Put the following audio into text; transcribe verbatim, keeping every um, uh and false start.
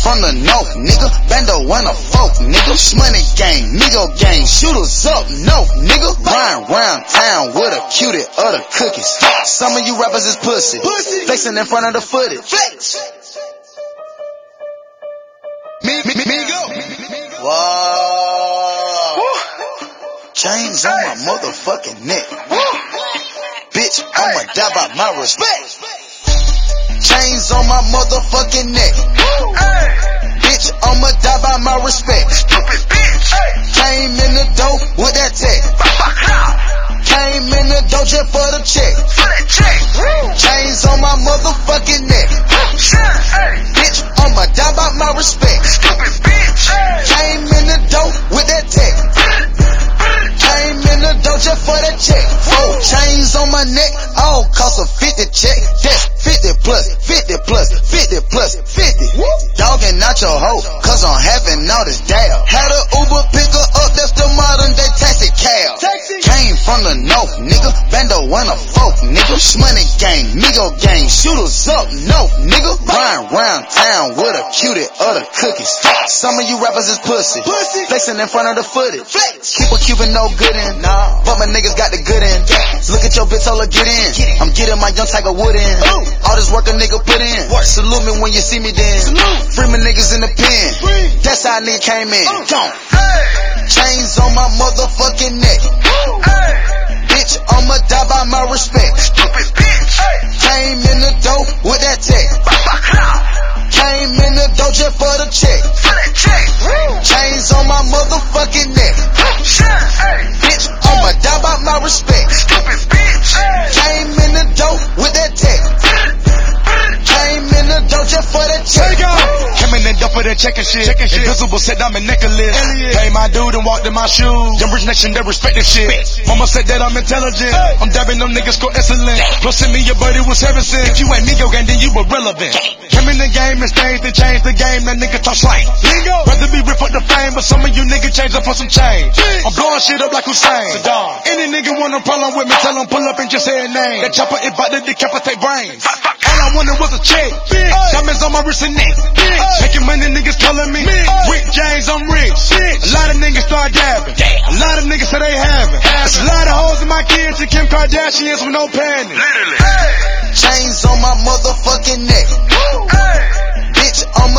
from the north, nigga. Bando and a folk, nigga. Shmoney gang, Migo gang, shooters up, no, nigga. Ryan round town with a cutie of the cookies. Some of you rappers is pussy, pussy. Flexing in front of the footage. Flex. Me, me, me, Migo. Whoa. Chains on my motherfucking neck. Bitch, I'ma die by my respect. Chains on my motherfucking neck. Bitch, I'ma die by my respect. Stupid bitch. Came in the door with that tech. Came in the door just for the check. Chains on my motherfucking neck. Bitch, I'ma die by my respect. Stupid bitch. Came in the door with that tech. Came in the door just for the check. Four chains on my neck, all cost a fifty check. That's fifty plus, fifty plus, fifty plus, fifty. Dogging out your hoe, cause I'm having all this down. Had a Uber pick her up, that's the modern day taxi cab. Came from the north, nigga. Bando and a folk, nigga. Shmoney gang, Migo gang, shooters up, no, nigga. Ryan round town with a cutie of the cookies. Some of you rappers is pussy, pussy. Flexing in front of the footage. Flex. Keep a Cuban no good in, nah. But my niggas got the good in. Look at your bitch, all her get in. I'm getting my young Tiger Wood in. All this work a nigga put in. Salute me when you see me then. Free my niggas in the pen. That's how a nigga came in. Chains on my motherfucking neck. Bitch, I'ma die by my respect. Stupid bitch. Came in the door with that tech. Came in the door just for the check. Chains on my motherfucking neck. Bitch, I'ma die by my respect. Stupid bitch. Came in the door with that tech. Came in the door just for that check. Came in the door for that check and shit. Invisible said I'm a necklace. Pay my dude and walked in my shoes. Young rich nation, they respect this shit. Mama said that I'm intelligent. I'm dabbing them niggas go excellent. Plus send me your buddy was heaven sent. If you ain't Migo gang, then you irrelevant. Came in the game and stayed to change the game. That nigga talk slang. Rather be rip up the fame, but some of you niggas change up for some change. I'm blowing shit up like Hussein. Any nigga want a problem with me, tell him pull up and just say a name. That chopper is about to decapitate brains. All I wanted was a check. Diamonds on my wrist and neck. Making money, niggas calling me Rick James, I'm rich. A lot of niggas start dabbing. A lot of niggas say they haven't. There's a lot of hoes in my kids and Kim Kardashians with no panties. Chains on my motherfucking neck. Bitch, I'm